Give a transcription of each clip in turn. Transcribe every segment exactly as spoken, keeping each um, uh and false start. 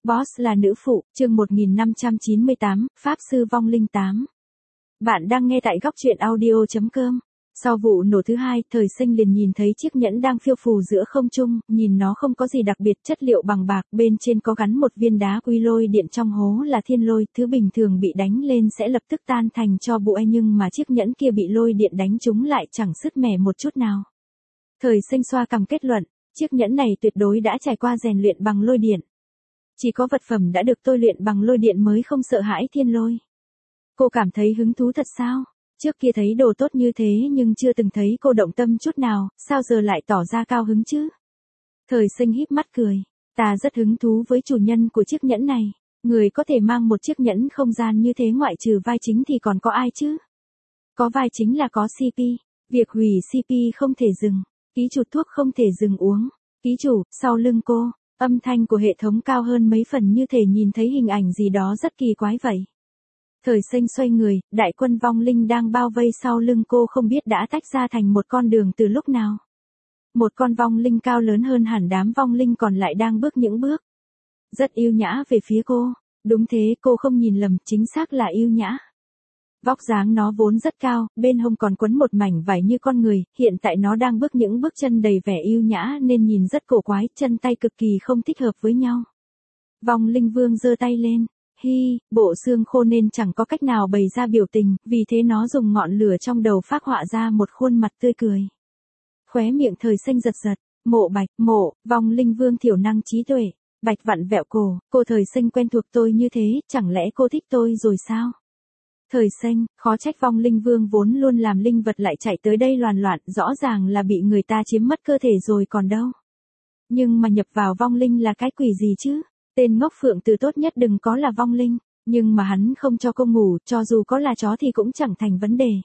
Boss là nữ phụ, chương một nghìn năm trăm chín mươi tám, Pháp sư vong linh tám. Bạn đang nghe tại góc truyện audio chấm com. Sau vụ nổ thứ hai, Thời Sinh liền nhìn thấy chiếc nhẫn đang phiêu phù giữa không trung, nhìn nó không có gì đặc biệt, chất liệu bằng bạc, bên trên có gắn một viên đá quy lôi điện, trong hố là thiên lôi, thứ bình thường bị đánh lên sẽ lập tức tan thành tro bụi, nhưng mà chiếc nhẫn kia bị lôi điện đánh trúng lại chẳng sứt mẻ một chút nào. Thời Sinh xoa cằm kết luận, chiếc nhẫn này tuyệt đối đã trải qua rèn luyện bằng lôi điện. Chỉ có vật phẩm đã được tôi luyện bằng lôi điện mới không sợ hãi thiên lôi. Cô cảm thấy hứng thú thật sao? Trước kia thấy đồ tốt như thế nhưng chưa từng thấy cô động tâm chút nào, sao giờ lại tỏ ra cao hứng chứ? Thời Sinh híp mắt cười, ta rất hứng thú với chủ nhân của chiếc nhẫn này. Người có thể mang một chiếc nhẫn không gian như thế ngoại trừ vai chính thì còn có ai chứ? Có vai chính là có xê pê. Việc hủy xê pê không thể dừng. Ký chủ thuốc không thể dừng uống. Ký chủ, sau lưng cô, âm thanh của hệ thống cao hơn mấy phần, như thể nhìn thấy hình ảnh gì đó rất kỳ quái vậy. Thời Sinh xoay người, đại quân vong linh đang bao vây sau lưng cô không biết đã tách ra thành một con đường từ lúc nào. Một con vong linh cao lớn hơn hẳn đám vong linh còn lại đang bước những bước rất yêu nhã về phía cô. Đúng thế, cô không nhìn lầm, chính xác là yêu nhã. Vóc dáng nó vốn rất cao, bên hông còn quấn một mảnh vải như con người, hiện tại nó đang bước những bước chân đầy vẻ yêu nhã nên nhìn rất cổ quái, chân tay cực kỳ không thích hợp với nhau. Vong linh vương giơ tay lên, hi, bộ xương khô nên chẳng có cách nào bày ra biểu tình, vì thế nó dùng ngọn lửa trong đầu phác họa ra một khuôn mặt tươi cười. Khóe miệng Thời Sinh giật giật, Mộ Bạch, mộ, vong linh vương thiểu năng trí tuệ. Bạch vặn vẹo cổ, cô Thời Sinh quen thuộc tôi như thế, chẳng lẽ cô thích tôi rồi sao? Thời Sinh, khó trách vong linh vương vốn luôn làm linh vật lại chạy tới đây loàn loạn, rõ ràng là bị người ta chiếm mất cơ thể rồi còn đâu. Nhưng mà nhập vào vong linh là cái quỷ gì chứ? Tên ngốc Phượng Từ tốt nhất đừng có là vong linh, nhưng mà hắn không cho cô ngủ, cho dù có là chó thì cũng chẳng thành vấn đề.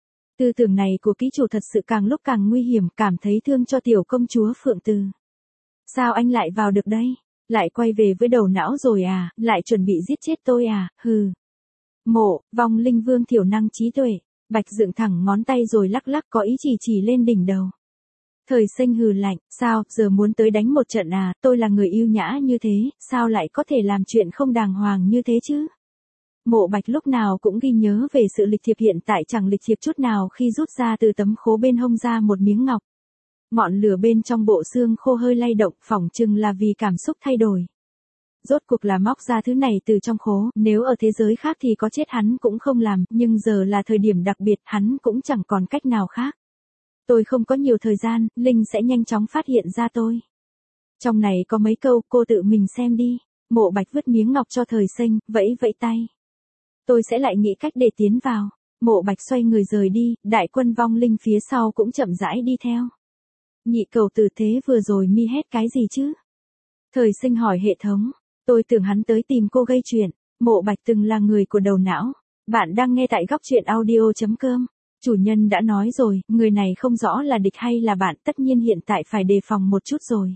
Tư tưởng này của ký chủ thật sự càng lúc càng nguy hiểm, cảm thấy thương cho tiểu công chúa Phượng Từ. Sao anh lại vào được đây? Lại quay về với đầu não rồi à, lại chuẩn bị giết chết tôi à, hừ. Mộ, vong linh vương thiểu năng trí tuệ. Bạch dựng thẳng ngón tay rồi lắc lắc có ý chỉ chỉ lên đỉnh đầu. Thời Sinh hừ lạnh, sao, giờ muốn tới đánh một trận à, tôi là người yêu nhã như thế, sao lại có thể làm chuyện không đàng hoàng như thế chứ? Mộ Bạch lúc nào cũng ghi nhớ về sự lịch thiệp, hiện tại chẳng lịch thiệp chút nào khi rút ra từ tấm khố bên hông ra một miếng ngọc. Ngọn lửa bên trong bộ xương khô hơi lay động, phỏng chừng là vì cảm xúc thay đổi. Rốt cuộc là móc ra thứ này từ trong khố, nếu ở thế giới khác thì có chết hắn cũng không làm, nhưng giờ là thời điểm đặc biệt, hắn cũng chẳng còn cách nào khác. Tôi không có nhiều thời gian, Linh sẽ nhanh chóng phát hiện ra tôi. Trong này có mấy câu, cô tự mình xem đi. Mộ Bạch vứt miếng ngọc cho Thời Sinh, vẫy vẫy tay. Tôi sẽ lại nghĩ cách để tiến vào. Mộ Bạch xoay người rời đi, đại quân vong linh phía sau cũng chậm rãi đi theo. Nhị cầu tử thế vừa rồi mi hét cái gì chứ? Thời Sinh hỏi hệ thống. Tôi tưởng hắn tới tìm cô gây chuyện. Mộ Bạch từng là người của đầu não. Bạn đang nghe tại góc truyện audio chấm com. Chủ nhân đã nói rồi, người này không rõ là địch hay là bạn, tất nhiên hiện tại phải đề phòng một chút rồi.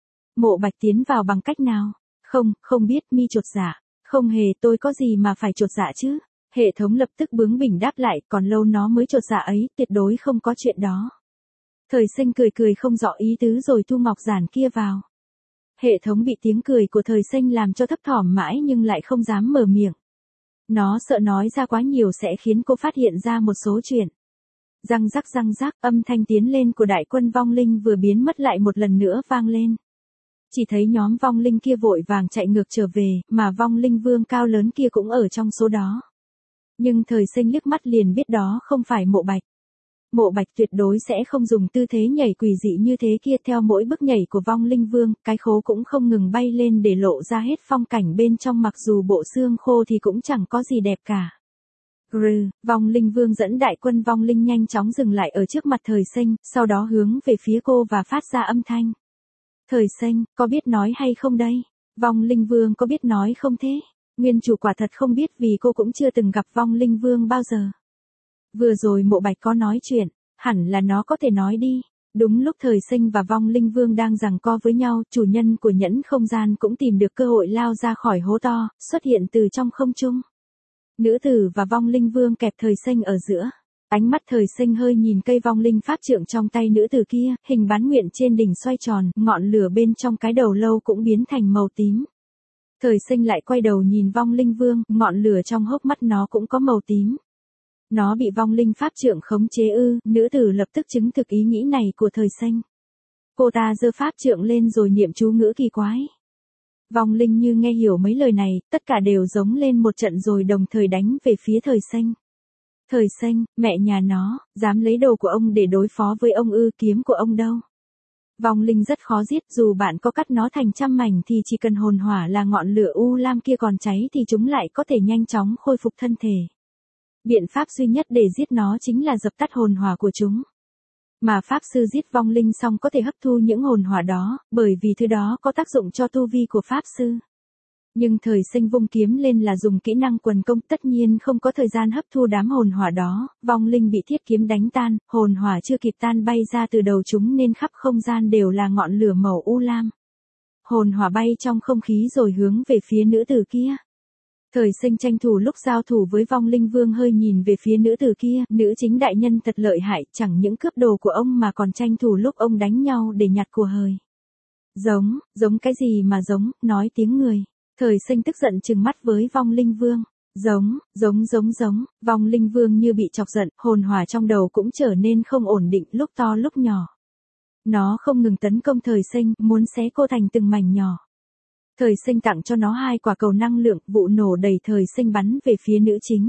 Mộ Bạch tiến vào bằng cách nào? Không, không biết, mi chột dạ. Không hề, tôi có gì mà phải chột dạ chứ? Hệ thống lập tức bướng bỉnh đáp lại, còn lâu nó mới chột dạ ấy, tuyệt đối không có chuyện đó. Thời Sinh cười cười không rõ ý tứ rồi thu ngọc giản kia vào. Hệ thống bị tiếng cười của Thời Sinh làm cho thấp thỏm mãi nhưng lại không dám mở miệng. Nó sợ nói ra quá nhiều sẽ khiến cô phát hiện ra một số chuyện. Răng rắc răng rắc, âm thanh tiến lên của đại quân vong linh vừa biến mất lại một lần nữa vang lên. Chỉ thấy nhóm vong linh kia vội vàng chạy ngược trở về, mà vong linh vương cao lớn kia cũng ở trong số đó. Nhưng Thời Sinh liếc mắt liền biết đó không phải Mộ Bạch. Mộ Bạch tuyệt đối sẽ không dùng tư thế nhảy quỷ dị như thế kia, theo mỗi bước nhảy của vong linh vương, cái khố cũng không ngừng bay lên để lộ ra hết phong cảnh bên trong, mặc dù bộ xương khô thì cũng chẳng có gì đẹp cả. Grừ, vong linh vương dẫn đại quân vong linh nhanh chóng dừng lại ở trước mặt Thời Sinh, sau đó hướng về phía cô và phát ra âm thanh. Thời Sinh, có biết nói hay không đây? Vong linh vương có biết nói không thế? Nguyên chủ quả thật không biết vì cô cũng chưa từng gặp vong linh vương bao giờ. Vừa rồi Mộ Bạch có nói chuyện, hẳn là nó có thể nói đi. Đúng lúc Thời Sinh và vong linh vương đang giằng co với nhau, chủ nhân của nhẫn không gian cũng tìm được cơ hội lao ra khỏi hố to, xuất hiện từ trong không trung. Nữ tử và vong linh vương kẹp Thời Sinh ở giữa. Ánh mắt Thời Sinh hơi nhìn cây vong linh pháp trượng trong tay nữ tử kia, hình bán nguyện trên đỉnh xoay tròn, ngọn lửa bên trong cái đầu lâu cũng biến thành màu tím. Thời sinh lại quay đầu nhìn vong linh vương, ngọn lửa trong hốc mắt nó cũng có màu tím. Nó bị vong linh pháp trượng khống chế ư, nữ tử lập tức chứng thực ý nghĩ này của thời sinh. Cô ta giơ pháp trượng lên rồi niệm chú ngữ kỳ quái. Vong linh như nghe hiểu mấy lời này, tất cả đều giống lên một trận rồi đồng thời đánh về phía thời sinh. Thời sinh, mẹ nhà nó, dám lấy đồ của ông để đối phó với ông ư, kiếm của ông đâu. Vong linh rất khó giết, dù bạn có cắt nó thành trăm mảnh thì chỉ cần hồn hỏa là ngọn lửa u lam kia còn cháy thì chúng lại có thể nhanh chóng khôi phục thân thể. Biện pháp duy nhất để giết nó chính là dập tắt hồn hỏa của chúng. Mà pháp sư giết vong linh xong có thể hấp thu những hồn hỏa đó, bởi vì thứ đó có tác dụng cho tu vi của pháp sư. Nhưng thời sinh vung kiếm lên là dùng kỹ năng quần công, tất nhiên không có thời gian hấp thu đám hồn hỏa đó, vong linh bị thiết kiếm đánh tan, hồn hỏa chưa kịp tan bay ra từ đầu chúng nên khắp không gian đều là ngọn lửa màu u lam. Hồn hỏa bay trong không khí rồi hướng về phía nữ tử kia. Thời sinh tranh thủ lúc giao thủ với vong linh vương hơi nhìn về phía nữ tử kia, nữ chính đại nhân thật lợi hại, chẳng những cướp đồ của ông mà còn tranh thủ lúc ông đánh nhau để nhặt của hời. Giống, giống cái gì mà giống, nói tiếng người. Thời sinh tức giận trừng mắt với vong linh vương. Giống, giống giống giống, vong linh vương như bị chọc giận, hồn hỏa trong đầu cũng trở nên không ổn định, lúc to lúc nhỏ. Nó không ngừng tấn công thời sinh, muốn xé cô thành từng mảnh nhỏ. Thời sinh tặng cho nó hai quả cầu năng lượng, vụ nổ đầy thời sinh bắn về phía nữ chính.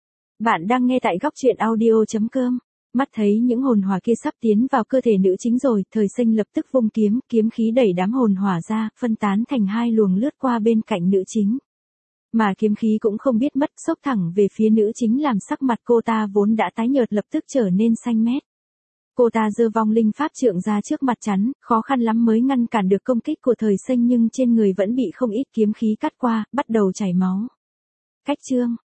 Bạn đang nghe tại góc truyện audio chấm com. Mắt thấy những hồn hỏa kia sắp tiến vào cơ thể nữ chính rồi, thời sinh lập tức vung kiếm, kiếm khí đẩy đám hồn hỏa ra, phân tán thành hai luồng lướt qua bên cạnh nữ chính. Mà kiếm khí cũng không biết mất, xốc thẳng về phía nữ chính làm sắc mặt cô ta vốn đã tái nhợt lập tức trở nên xanh mét. Cô ta giơ vong linh pháp trượng ra trước mặt chắn, khó khăn lắm mới ngăn cản được công kích của thời sinh nhưng trên người vẫn bị không ít kiếm khí cắt qua, bắt đầu chảy máu. Cách chương